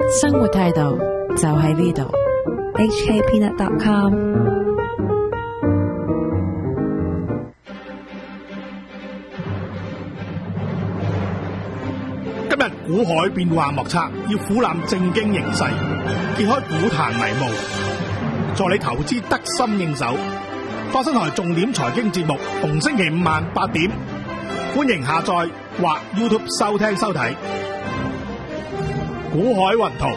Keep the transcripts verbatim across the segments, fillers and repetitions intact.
生活態度就喺呢度。 H K Peanut dot com。 今日股海變幻莫測，要俯瞰正經形勢，揭開股壇迷霧，助你投資得心應手。發生台重點財經節目，逢星期五晚八點，歡迎下載或 YouTube 收聽收睇。股海雲圖，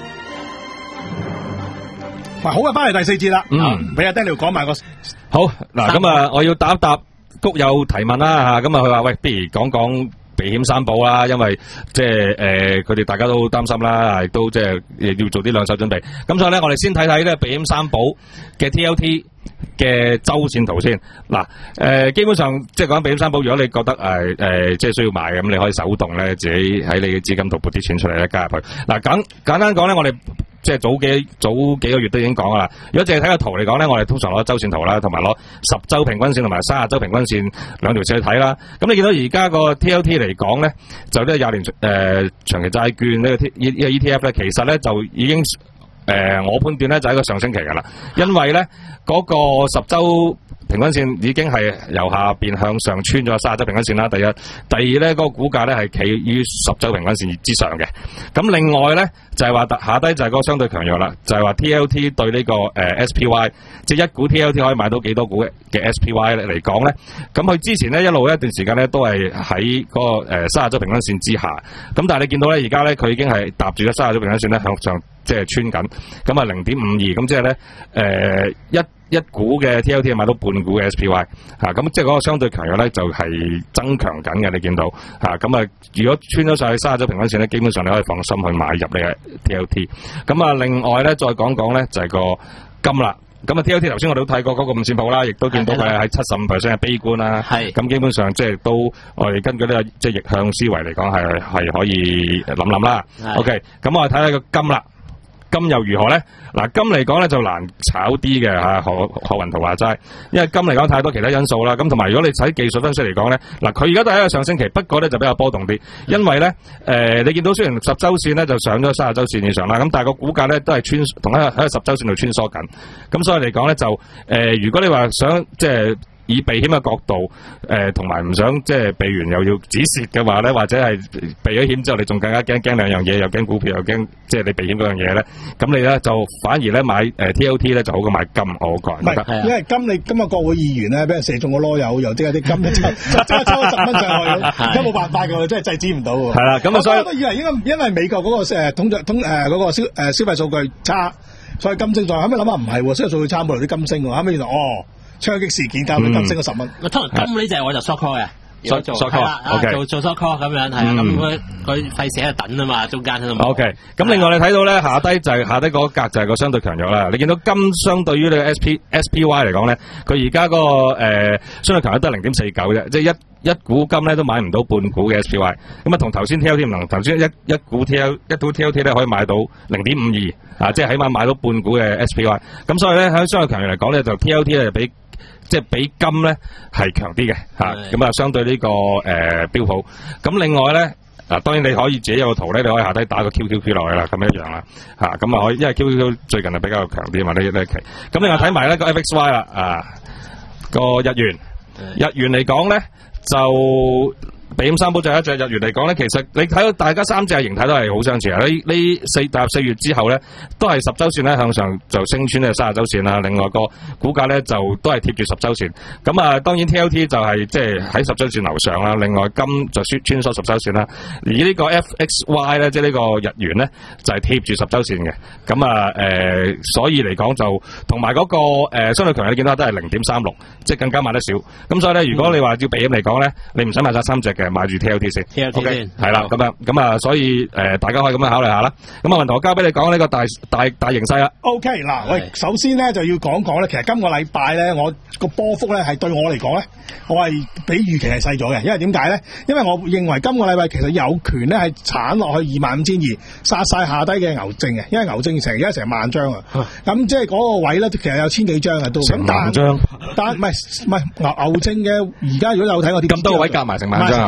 喂，好啊，翻嚟第四節啦。嗯，俾阿 Daniel 講埋個好嗱，咁啊，我要答一答谷友提問啦吓，咁啊，佢話喂，不如講講避險三寶啦，因為即係誒，佢哋大家都擔心啦，亦都即係要做啲兩手準備。咁所以咧，我哋先睇睇咧避險三寶嘅 T L T 嘅周線圖先。嗱，誒，基本上即係講避險三寶，如果你覺得誒誒，即係需要買嘅，咁你可以手動咧自己喺你嘅資金度撥啲錢出嚟咧加入去。嗱，簡簡單講咧，我哋即係早幾早幾個月都已經講噶啦。如果淨係睇個圖嚟講咧，我哋通常攞周線圖啦，同埋攞十周平均線同埋三十周平均線兩條線去睇啦。咁你見到而家個 T L T 嚟講咧，就呢個廿年誒、呃、長期債券呢個 T 呢個 E T F 咧，其實咧就已經誒、呃、我判斷咧就係一個上升期噶啦，因為咧嗰、那個十周平均線已經係由下邊向上穿咗三十周平均線啦。第一，第二咧，嗰、那個股價咧係企於十周平均線之上嘅。咁另外咧就係、是、話下低就係嗰個相對強弱啦，就係、是、話 T L T 對呢、這個誒、呃、S P Y， 即係一股 T L T 可以買到幾多股嘅 S P Y 嚟講咧。咁佢之前咧一路一段時間咧都係喺嗰個誒三十周平均線之下。咁但係你見到咧而家咧佢已經係搭住咗三十周平均線咧向上即係穿緊。咁啊零點五二，咁即係咧誒一。一股嘅 T L T 係買到半股嘅 S P Y 嚇，咁即係嗰個相對強弱咧就係增強緊嘅，你見到嚇，咁啊如果穿咗上去三十周平均線咧，基本上你可以放心去買入你嘅 T L T。咁啊另外咧再講講咧就係個金啦，咁啊 T L T 頭先我哋都睇過嗰個五線譜啦，亦都見到佢喺七十五 percent 嘅悲觀啦，咁基本上即係都我哋根據呢個即係逆向思維嚟講係係可以諗諗啦。OK， 咁我哋睇下個金啦。金又如何咧？嗱，金嚟講咧就難炒啲嘅嚇，何何雲圖話齋，因為金嚟講太多其他因素啦。咁同埋如果你睇技術分析嚟講咧，嗱佢而家都係一個上升期，不過咧就比較波動啲，因為咧誒、呃、你見到雖然十週線咧就上咗三十週線以上啦，咁但係個股價咧都係穿同喺喺十週線度穿梭緊，咁所以嚟講咧就誒、呃、如果你話想即係以避險嘅角度，誒同埋唔想即係避完又要止蝕嘅話咧，或者係避咗險之後你仲更加驚驚兩樣嘢，又驚股票又驚即係你避險嗰樣嘢咧，咁你咧就反而咧買誒 T L T 咧就好過買金，我個人覺得。 因為金你今日國會議員咧俾人射中個籮柚，又即係啲金咧就即刻抽咗十蚊上去，都冇辦法㗎，真係制止唔到喎。係啦，咁啊所以我都以為因為因為美國嗰個誒通脹通誒嗰個消誒消費數據差，所以金升咗。後尾諗下唔係喎，消費數據差冇嚟啲金升喎。後尾原來哦。槍擊事件搞到金升咗十蚊。 通常金呢隻我就 short call 嘅， 做做 short call，做做 short call 咁樣係啊，咁佢佢費事喺度等啊嘛，中間喺度。 O K， 咁另外你睇到咧下低就係下低嗰格就係個相對強弱啦。你見到金相對於你嘅 S P S P Y 嚟講咧，佢而家嗰個誒相對強弱得零點四九啫，即係一一股金咧都買唔到半股嘅 S P Y。咁啊同頭先 T L T 唔同，頭先一一股 T L 一股 T L T 咧可以買到零點五二啊，即係起碼買到半股嘅 S P Y。咁所以咧喺相對強弱嚟講咧，就 T L T 咧就比即係比金咧係強啲嘅嚇，咁啊相對呢、這個誒、呃、標普。咁另外咧嗱，當然你可以自己有個圖咧，你可以下低打個 Q Q Q 落去啦，咁一樣啦嚇，咁啊可以，因為 Q Q Q 最近係比較強啲嘛，呢呢期。咁另外睇埋咧個 F X Y 啦，啊個日元，日元嚟講咧就。避險三寶就一隻日元嚟講咧，其實你睇到大家三隻形態都係好相似啊！呢呢四踏入四月之後咧，都係十週線咧向上就升穿呢三十週線啦。另外個股價咧就都係貼住十週線。咁啊，當然 T L T 就係即係喺十週線樓上啦。另外金就穿穿梭十週線啦。而呢個 F X Y 咧，即係呢個日元咧，就係貼住十週線嘅。咁啊誒，所以嚟講就同埋嗰個誒相對強，你見到都係零點三六，即係更加買得少。咁所以咧，如果你話要避險嚟講咧，你唔使買晒三隻嘅。買住 T L T 先 ，T L T 先， 係啦，咁樣咁啊，所以誒、呃，大家可以咁樣考慮下啦。咁啊，文圖我交俾你講呢個大大大形勢啦。 O K， 嗱，喂，首先咧就要講講咧，其實今個禮拜咧，我個波幅咧係對我嚟講咧，我係比預期係細咗嘅，因為點解咧？因為我認為今個禮拜其實有權咧係鏟落去二萬五千二，殺晒下低嘅牛證嘅，因為牛證成而家成萬張啊。咁即係嗰個位咧，其實有千幾張啊都。成萬張。但唔係唔係牛牛證嘅，而家如果有睇我啲咁多位夾埋成萬張。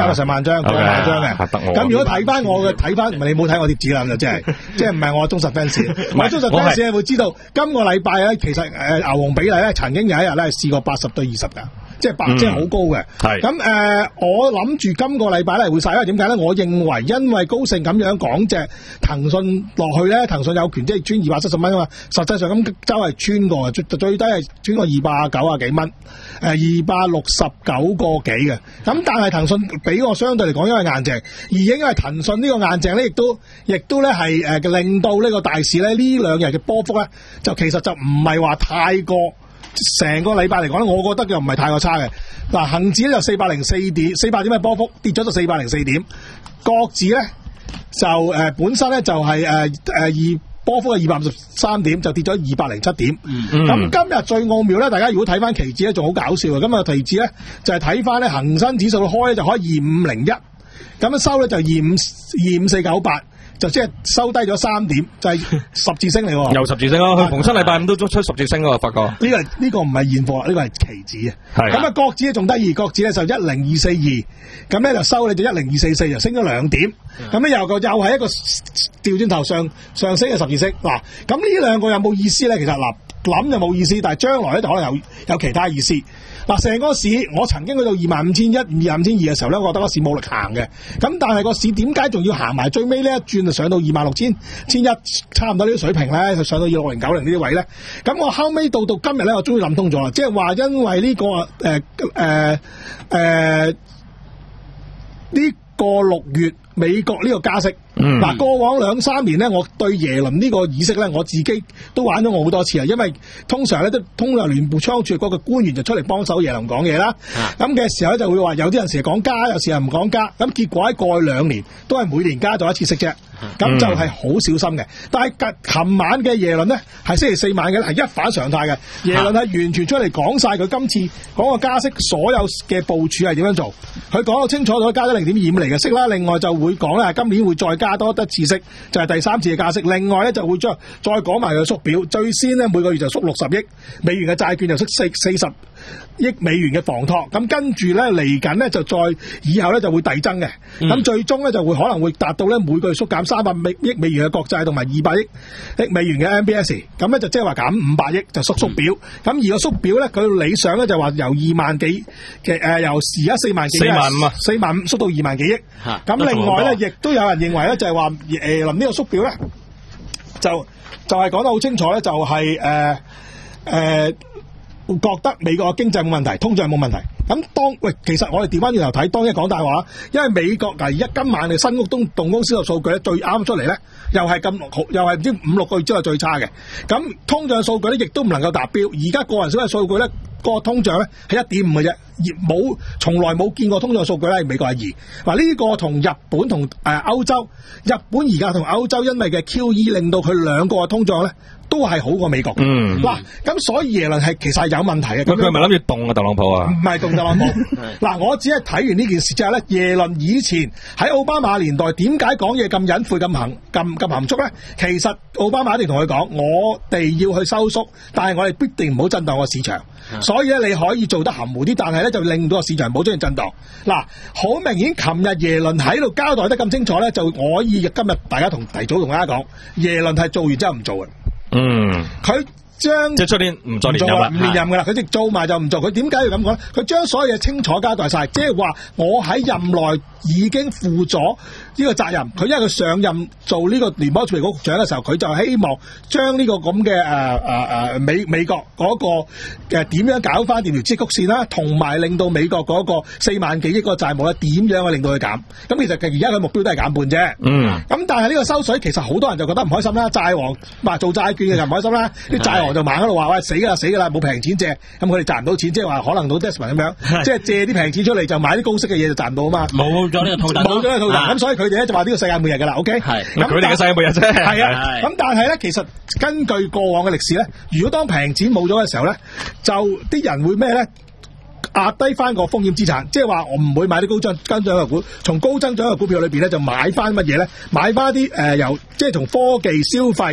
一個十萬張，過萬張嘅。咁如果睇翻我嘅睇翻，唔係你冇睇我貼紙啦，就真係，即係唔係我忠實 fans。我忠實 fans 咧會知道，今個禮拜咧其實誒牛熊比例咧曾經有一日咧係試過八十對二十㗎。即係百，即係好高嘅。係咁誒，我諗住今個禮拜咧會晒，因為點解咧？我認為因為高盛咁樣講隻騰訊落去咧，騰訊有權即係穿二百七十蚊啊嘛。實際上咁周係穿過，最最低係穿過二百九啊幾蚊，誒二百六十九個幾嘅。咁但係騰訊比我相對嚟講因為硬淨，而因為騰訊呢個硬淨咧，亦都亦都咧係誒令到呢個大市咧呢兩日嘅波幅咧，就其實就唔係話太過。成個禮拜嚟講咧，我覺得又唔係太過差嘅。嗱，恒指咧就四百零四點，四百點嘅波幅跌咗到四百零四點。國指咧就誒、呃、本身咧就係誒誒二波幅係二百五十三點，就跌咗二百零七點。咁、嗯、今日最奧妙咧，大家如果睇翻期指咧，仲好搞笑嘅。今日期指咧就係睇翻咧恒生指數開咧就開二五零一，咁樣收咧就二五二五四九八。就即係收低咗三點，就係、是、十字星嚟喎。又十字星咯，佢逢親禮拜五都出十字星喎，發覺。呢、這個呢、這個唔係現貨，呢、這個係期指啊。係。咁啊，國指仲得意，國指咧就一零二四二，咁咧就收你就一零二四四，就升咗兩點。咁咧又個又係一個調轉頭上上升嘅十字星。嗱，咁呢兩個有冇意思咧？其實嗱，諗就冇意思，但係將來咧就可能有有其他意思。嗱，成個市我曾經去到二萬五千一、二萬五千二嘅時候咧，我覺得個市冇力行嘅。咁但係個市點解仲要行埋最尾呢一轉就上到二萬六千千一，差唔多呢啲水平咧，就上到二六零九零呢啲位咧。咁我後尾到到今日咧，我終於諗通咗啦，即係話因為呢、這個誒誒誒呢個六月美國呢個加息。嗱、嗯，過往兩三年咧，我對耶倫呢個議息咧，我自己都玩咗我好多次啊。因為通常咧都通常聯邦倉儲嗰個官員就出嚟幫手耶倫講嘢啦。咁嘅、啊、時候咧就會話有啲人成日講加，有時又唔講加。咁結果喺過去兩年都係每年加咗一次息啫。咁、嗯、就係好小心嘅。但係琴晚嘅耶倫呢，係星期四晚嘅，係一反常態嘅。耶倫係完全出嚟講晒佢今次講個加息所有嘅部署係點樣做。佢講到清楚咗，加咗零點二五厘嘅息啦。另外就會講咧，今年會再加多一次息，就係、是、第三次嘅加息。另外咧就會將再講埋佢縮表，最先呢，每個月就縮六十億美元嘅債券，就縮四四十億美元嘅房託。咁跟住咧嚟緊呢，就再以後咧就會遞增嘅。咁、嗯、最終咧就會可能會達到咧每個月縮減三百億美元嘅國債同埋二百億美元嘅 M B S。咁咧就即係話減五百億就縮縮表。咁、嗯、而個縮表咧佢理想咧就話由二萬幾嘅誒由而家四萬幾四萬五啊四萬五縮到二萬幾億。咁另外咧亦都有人認為咧就係話誒臨呢個縮表咧就就係、是、講得好清楚咧，就係誒誒覺得美國嘅經濟冇問題，通脹冇問題。咁當喂，其實我哋調翻轉頭睇，當一講大話，因為美國嗱而家今晚嘅新屋動動工銷售數據咧最啱出嚟咧，又係咁又係唔知五六個月之內最差嘅。咁通脹數據咧亦都唔能夠達標。而家個人消費數據咧個通脹咧係一點五嘅啫，而冇從來冇見過通脹數據咧美國係二。嗱呢個同日本同誒歐洲，日本而家同歐洲因為嘅 Q E 令到佢兩個嘅通脹咧都係好過美國。嗯，嗱咁所以耶倫係其實係有問題嘅。咁佢係咪諗住凍啊特朗普啊？唔係凍特朗普。嗱我只係睇完呢件事之後咧，耶倫以前喺奧巴馬年代點解講嘢咁隱晦咁含咁咁含蓄咧？其實奧巴馬一定同佢講，我哋要去收縮，但係我哋必定唔好震盪個市場。所以咧你可以做得含糊啲，但係咧就令到個市場唔好出現震盪。嗱，好明顯，琴日耶倫喺度交代得咁清楚咧，就我可以今日大家同提早同大家講，耶倫係做完之後唔做嘅。嗯，佢將即係出年唔再連任啦，唔連任噶啦，佢直做埋就唔做。佢點解要咁講咧？佢將所有嘢清楚交代晒，即係話我喺任內已經負咗呢個責任。佢因為佢上任做呢個聯邦儲備局局長嘅時候，佢就希望將呢個咁嘅誒誒誒美美國嗰個嘅點樣搞翻掂條支曲線啦，同埋令到美國嗰個四萬幾億嗰個債務咧點樣去令到佢減。咁其實而家佢目標都係減半啫。嗯。咁但係呢個收水其實好多人就覺得唔開心啦。債王話做債券嘅就唔開心啦。啲債王就猛喺度話喂，死㗎啦死㗎啦，冇平錢借，咁佢哋賺唔到錢，即係話可能到 Desmond 咁樣，即係借啲平錢出嚟就買啲高息嘅嘢就賺唔到啊嘛。冇咗呢個套戥，冇咗呢個套戥。咁所以佢哋咧就話呢個世界末日㗎啦。OK。係。咁佢哋嘅世界末日啫。係啊。咁但係咧，其實根據過往嘅歷史咧，如果當平錢冇咗嘅時候咧，就啲人會咩咧？壓低翻個風險資產，即係話我唔會買啲高增增長嘅股，從高增長嘅股票裏邊咧就買翻乜嘢咧？買翻啲誒由即係從科技消費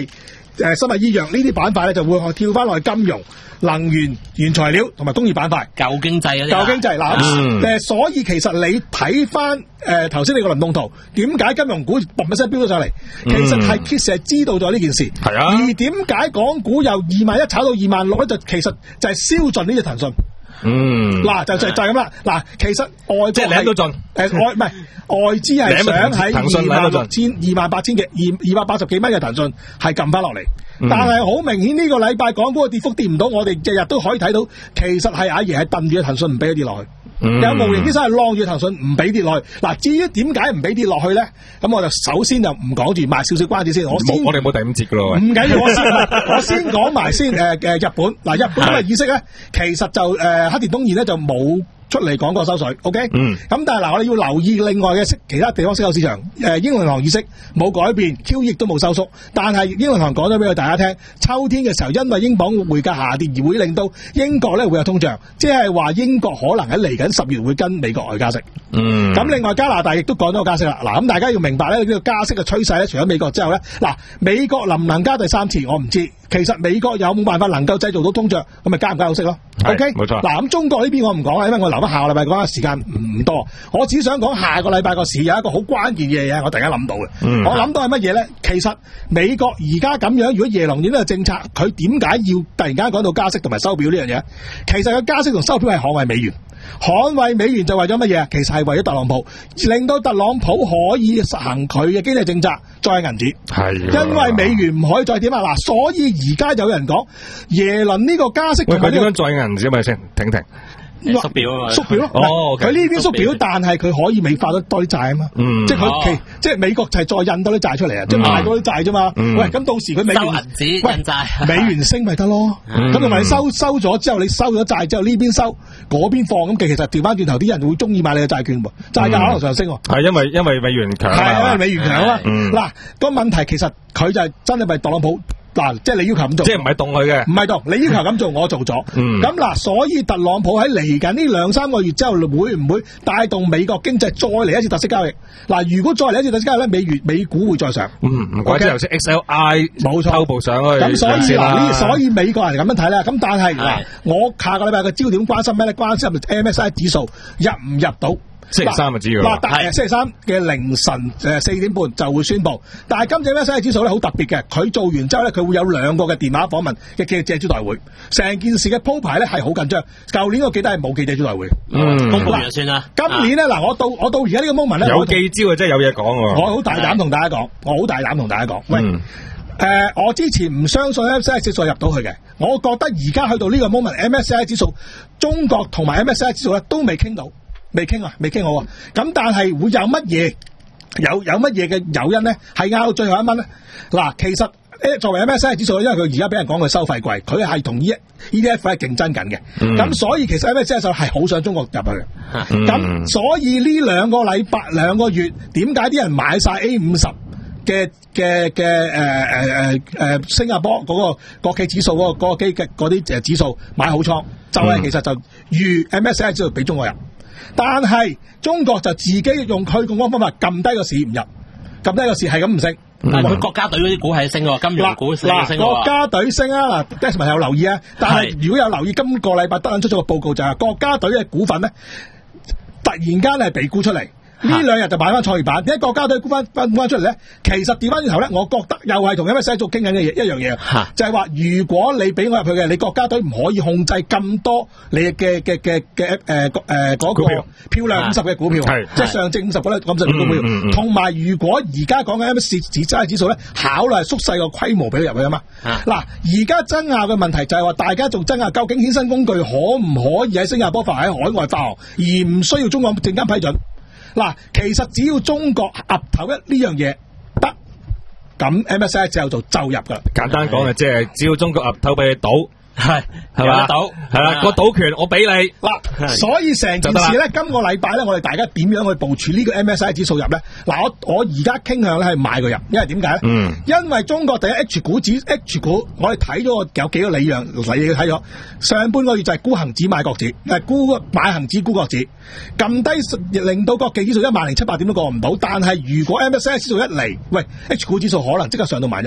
誒生物醫藥呢啲板塊咧，就會跳翻落去金融、能源、原材料同埋工業板塊。 舊經濟嗰啲。 舊經濟嗱，誒、嗯，所以其實你睇翻誒頭先你個輪動圖，點解金融股嘣一聲飆咗上嚟？其實係其實係知道咗呢件事。係啊。而點解港股由二萬一炒到二萬六咧？就其實就係燒盡呢隻騰訊。嗯，嗱就就就係咁啦。嗱，其實外國即係領到盡，誒外唔係外資係想喺二萬六千、二萬八千幾、二二百八十幾蚊嘅騰訊係撳翻落嚟，但係好明顯呢個禮拜港股嘅跌幅跌唔到，我哋日日都可以睇到，其實係阿爺係掟住嘅騰訊唔俾佢跌落去。有無形之手係晾住騰訊唔俾跌落去。嗱，至於點解唔俾跌落去咧？咁我就首先就唔講住，賣少少關子先。我先我哋冇第五節噶咯。 唔緊要，我先我先講埋先。誒誒，日本嗱，日本嘅意識咧，其實就誒黑田東彥咧就冇出嚟講過收水 ，OK？嗯。咁但係嗱，我哋要留意另外嘅息其他地方息口市場。誒，英倫銀行意識冇改變 ，Q E 亦都冇收縮。但係英倫銀行講咗俾大家聽，秋天嘅時候因為英鎊匯價下跌而會令到英國咧會有通脹，即係話英國可能喺嚟緊十月會跟美國外加息。嗯。咁另外加拿大亦都講咗加息啦。嗱，咁大家要明白咧，呢個加息嘅趨勢咧，除咗美國之後咧，嗱，美國能唔能加第三次我唔知。其實美國有冇辦法能夠製造到通脹，咁咪加唔加息咯 ？OK，冇錯。嗱，咁中國呢邊我唔講啦，因為我留翻下個禮拜講嘅時間唔多。我只想講下個禮拜個市有一個好關鍵嘅嘢，我突然間諗到嘅。嗯、我諗到係乜嘢咧？其實美國而家咁樣，如果耶倫呢個政策，佢點解要突然間講到加息同埋收表呢樣嘢？其實個加息同收表係捍衛美元。捍衛美元就為咗乜嘢？其實係為咗特朗普，令到特朗普可以實行佢嘅經濟政策，再銀紙。係，因為美元唔可以再點啊！嗱，所以而家有人講耶倫呢個加息、這個，喂，佢點樣再銀紙咪先？停停。 縮表啊嘛， 縮表咯。哦，佢呢邊縮表，但係佢可以美化得多啲債啊嘛。嗯，即係佢其即係美國就係再印多啲債出嚟啊，即係賣多啲債啫嘛。喂，咁到時佢美元收銀紙印債， 美元升咪得咯。咁同埋你收收咗之後，你收咗債之後呢邊收，嗰邊放，咁其實調翻轉頭啲人會中意買你嘅債券喎，債價可能上升。 係因為因為美元強。 係因為美元強啊。嗱，個問題其實佢就係真係咪特朗普？嗱，即係你要求咁做， 即係唔係動佢嘅， 唔係動，你要求咁做，我做咗。咁嗱、嗯，所以特朗普喺嚟緊呢兩三個月之後，會唔會帶動美國經濟再嚟一次特色交易？嗱，如果再嚟一次特色交易咧，美元美股會再上。嗯， 唔怪之頭先 X L I 冇錯，偷步上去。 咁所以嗱，所以美國人咁樣睇啦。咁但係嗱，我下個禮拜嘅焦點關心咩咧？關心 M S C I 指數入唔入到？ 星期三就知㗎啦。 嗱，但係星期三嘅凌晨誒四點半就會宣布。但係今次 M S C I 指數咧好特別嘅，佢做完之後咧，佢會有兩個嘅電話訪問嘅記者招待會。成件事嘅鋪排咧係好緊張。舊年我記得係冇記者招待會。 嗯，公布完就算啦。 今年咧嗱，我到我到而家呢個 moment 咧， 有記招啊，真係有嘢講喎。 我好大膽同大家講，我好大膽同大家講。喂，誒、呃，我之前唔相信 M S C I 指數入到去嘅，我覺得而家去到呢個 moment，M S C I 指數中國同埋 M S C I 指數咧都未傾到。未傾啊，未傾好啊！咁但係會有乜嘢有有乜嘢嘅誘因咧？係拗到最後一蚊咧？嗱，其實誒作為 M S C I 指數，因為佢而家俾人講佢收費貴，佢係同 E T F 係競爭緊嘅。咁、嗯、所以其實 M S C I 指數係好想中國入去嘅。咁、嗯、所以呢兩個禮拜兩個月，點解啲人買晒 A 五十嘅嘅嘅誒誒誒誒新加坡嗰個國企指數嗰、嗰個嗰、嗰個基嘅嗰啲誒指數買好倉，就係、是、其實就預 M S C I 指數俾中國人。但係中國就自己用佢咁嘅方法撳低個市唔入，撳低個市係咁唔升。 但係佢國家隊嗰啲股係升喎，金融股升喎。 國家隊升啊！嗱 Desmond 有留意啊，但係如果有留意今個禮拜德銀出咗個報告就係國家隊嘅股份咧，突然間係被沽出嚟。呢兩日就買翻創業板，點解國家隊沽翻翻翻出嚟咧？其實調翻轉頭咧，我覺得又係同 M S C I 做傾緊嘅嘢一樣嘢，就係話如果你俾我入去嘅，你國家隊唔可以控制咁多你嘅嘅嘅嘅誒誒嗰個漂亮五十嘅股票，即係上證五十嗰啲咁十嘅股票。同埋如果而家講緊 M S C I 指數咧，考慮係縮細個規模俾佢入去啊嘛。嗱，而家爭拗嘅問題就係話，大家仲爭拗究竟衍生工具可唔可以喺新加坡發喺海外發行，而唔需要中國證監批准？嗱，其實只要中國岌頭一呢樣嘢得，咁 M S C I 之後就就入噶啦。 簡單講嘅即係只要中國岌頭俾你賭，係係嘛賭，係啦個賭權我俾你嗱，所以成件事咧，今個禮拜咧，我哋大家點樣去部署呢個 M S C I 指數入咧？嗱，我我而家傾向咧係買佢入，因為點解咧？嗯，因為中國第一 H 股指 H 股，我哋睇咗有幾個理樣，你睇咗上半個月就係沽恒指買國指，誒沽買恒指沽國指，撳低令到國企指數一萬零七百點都過唔到。但係如果 M S C I 指數一嚟，喂 H 股指數可能即刻上到萬一。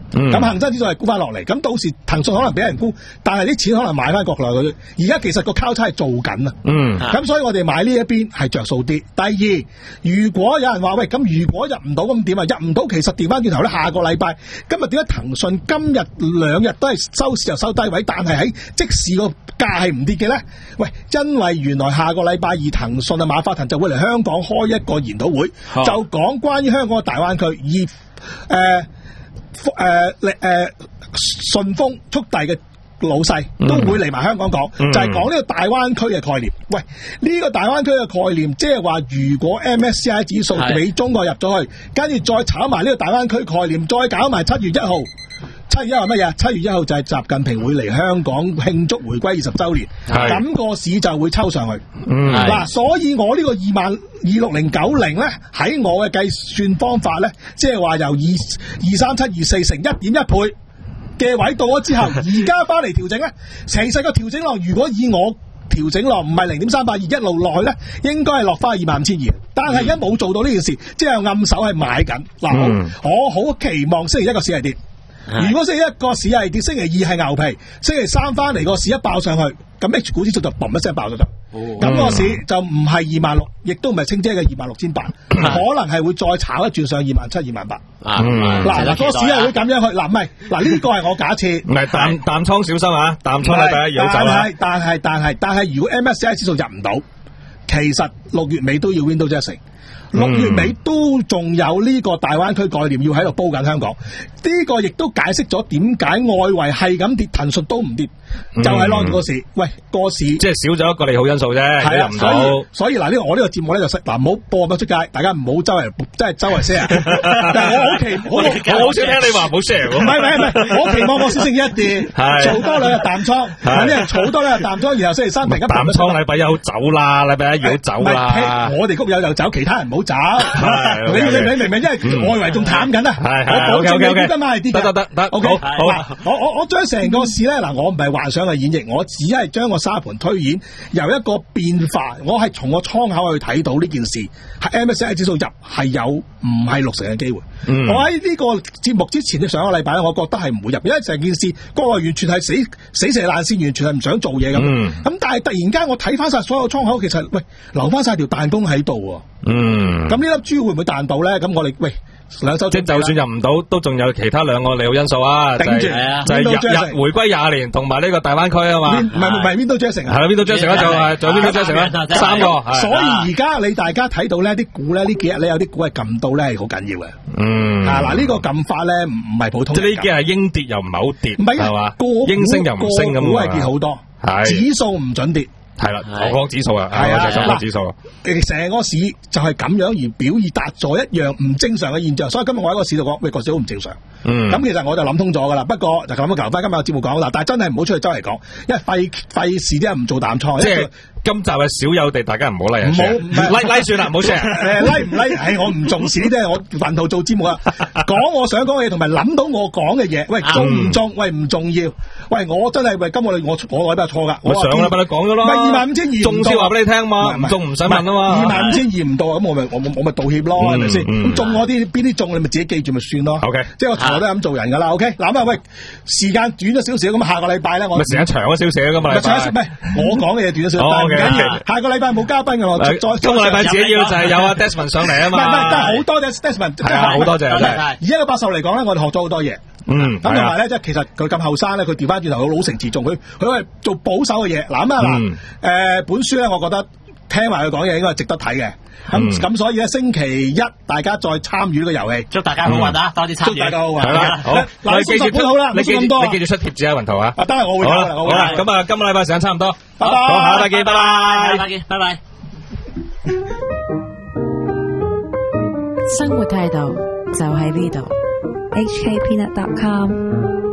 咁恒生指數係沽翻落嚟，咁到時騰訊可能俾人沽，但係啲錢可能買翻國內嗰啲。而家其實個交叉係做緊啊， 嗯， 咁所以我哋買呢一邊係着數啲。第二，如果有人話喂，咁如果入唔到咁點啊？入唔到其實調翻轉頭咧，下個禮拜今日點解騰訊今日兩日都係收市又收低位，但係喺即時個價係唔跌嘅咧？喂，因為原來下個禮拜二騰訊啊馬化騰就會嚟香港開一個研討會， 哦、 就講關於香港嘅大灣區而誒。誒，誒、呃，順豐速遞嘅老細都會嚟埋香港講，嗯、就係講呢個大灣區嘅概念。喂，呢、這個大灣區嘅概念，即係話如果 M S C I 指數俾中國入咗去，跟住再炒埋呢個大灣區概念，再搞埋七月一號。七月一號乜嘢？七月一號就係習近平會嚟香港慶祝回歸二十周年，咁個市就會抽上去。嗱、嗯，所以我呢個二萬二六零九零咧，喺我嘅計算方法咧，即係話由二二三七二四乘一點一倍嘅位到咗之後，而家翻嚟調整咧，其實個調整落，如果以我調整落唔係零點三八二一路落去咧，應該係落翻二萬五千二。但係而家冇做到呢件事，即係暗手係買緊。嗱、嗯，我我好期望星期一個市係跌。如果星期一個市係跌，星期二係牛皮，星期三翻嚟個市一爆上去，咁 H 股指數就嘣一聲爆咗咗。咁、哦、個市就唔係二萬六，亦都唔係清姐嘅二萬六千八，可能係會再炒一轉上二萬七、二萬八。嗱嗱，個市係會咁樣去。嗱唔係，嗱呢個係我假設。唔係淡淡倉小心啊，淡倉禮拜一要走啦。但係但係但係但係，如果 M S C I 指數入唔到，其實六月尾都要 Windows 一成。六月尾都仲有呢個大灣區概念要喺度煲緊香港，呢、這個亦都解釋咗點解外圍係咁跌，騰訊都唔跌，嗯、就係攞住個市。喂，個市即係少咗一個利好因素啫，係啊，所以所以嗱，呢、這個我呢個節目咧就識嗱，唔好播咁出街，大家唔好周圍即係周圍 share。但係我好期，我我好少聽你話唔好 share。唔係唔係唔係，我期望個市星期一跌，做多兩日淡倉，有啲人儲多兩日淡倉，然後星期三突然間淡倉，禮拜一好走啦，禮拜一要走啦。我哋谷友又走，其他人唔好走。你你你明唔明？因為外圍仲淡緊啊！我保證你今晚係跌嘅。得得得得，OK。好，我我我將成個市咧嗱，我唔係幻想嘅演繹，我只係將個沙盤推演，由一個變化，我係從個倉口去睇到呢件事，係 M S C I 指數入係有唔係六成嘅機會。嗯、我喺呢個節目之前嘅上個禮拜咧，我覺得係唔會入，因為成件事個個完全係死死蛇爛鱔，完全係唔想做嘢咁。咁、嗯、但係突然間我睇翻晒所有倉口，其實喂留翻晒條彈弓喺度。嗯，咁呢粒珠會唔會彈到咧？咁我哋喂兩手即係就算入唔到，都仲有其他兩個利好因素啊！頂住係啊，就係日日回歸廿年，同埋呢個大灣區啊嘛。唔係唔係邊度張成啊？係啦，邊度張成啊？就係仲有邊度張成啊？三個。所以而家你大家睇到咧，啲股咧呢幾日咧有啲股係撳到咧係好緊要嘅。嗯。啊嗱，呢個撳法咧唔唔係普通。即係呢幾日係應跌又唔係好跌，唔係係嘛？應升又唔升咁。股係跌好多，指數唔準跌。係啦，我講指數啊，係啊，就講指數啊。成個市就係咁樣而表現達咗一樣唔正常嘅現象，所以今日我喺個市度講，喂，個市好唔正常。嗯，咁其實我就諗通咗噶啦。不過就咁樣求翻今日嘅節目講啦，但係真係唔好出去周圍講，因為費費事啲人唔做淡倉。即係今集係少有地，大家唔好 like，唔好 like like 算啦，唔好 share。誒 like 唔 like，係我唔重視呢啲，我運途做節目啊，講我想講嘅嘢，同埋諗到我講嘅嘢。喂，重唔重？喂，唔重要。喂，我真係喂，今個禮我我禮拜錯噶。我上禮拜你講咗咯。二萬五千二，中先話俾你聽嘛，唔中唔使問啊嘛。二萬五千二唔到，咁我咪我我咪道歉咯，係咪先？咁中嗰啲邊啲中，你咪自己記住咪算咯。OK，即係我從來都係咁做人噶啦。OK，嗱啊，喂，時間短咗少少，咁下個禮拜咧，我咪時間長咗少少噶嘛。唔係，我講嘅嘢短咗少少，但係唔緊要。下個禮拜冇嘉賓嘅，我再今個禮拜自己要就係有阿 Desmond 上嚟啊嘛。唔係唔係，但係好多謝 Desmond，係啊，好多謝。而家個百壽嚟講咧，我哋學咗好多嘢。嗯，咁同埋咧，即係其實佢咁後生咧，佢調翻轉頭，佢老成持重，佢佢係做保守嘅嘢。嗱咁啊嗱，誒本書咧，我覺得聽埋佢講嘢應該係值得睇嘅。咁咁所以咧，星期一大家再參與呢個遊戲，祝大家好運啊！多啲參與，祝大家好運。係啦，好，嗱，記住好啦，你記住咁多，你記住出貼紙啊，雲圖啊。啊，得啦，我會。好啦，好啦，咁啊，今個禮拜時間差唔多，拜拜，好，下禮拜見，拜拜，下禮拜見，拜拜。 生活態度就喺呢度。 H K Peanut dot com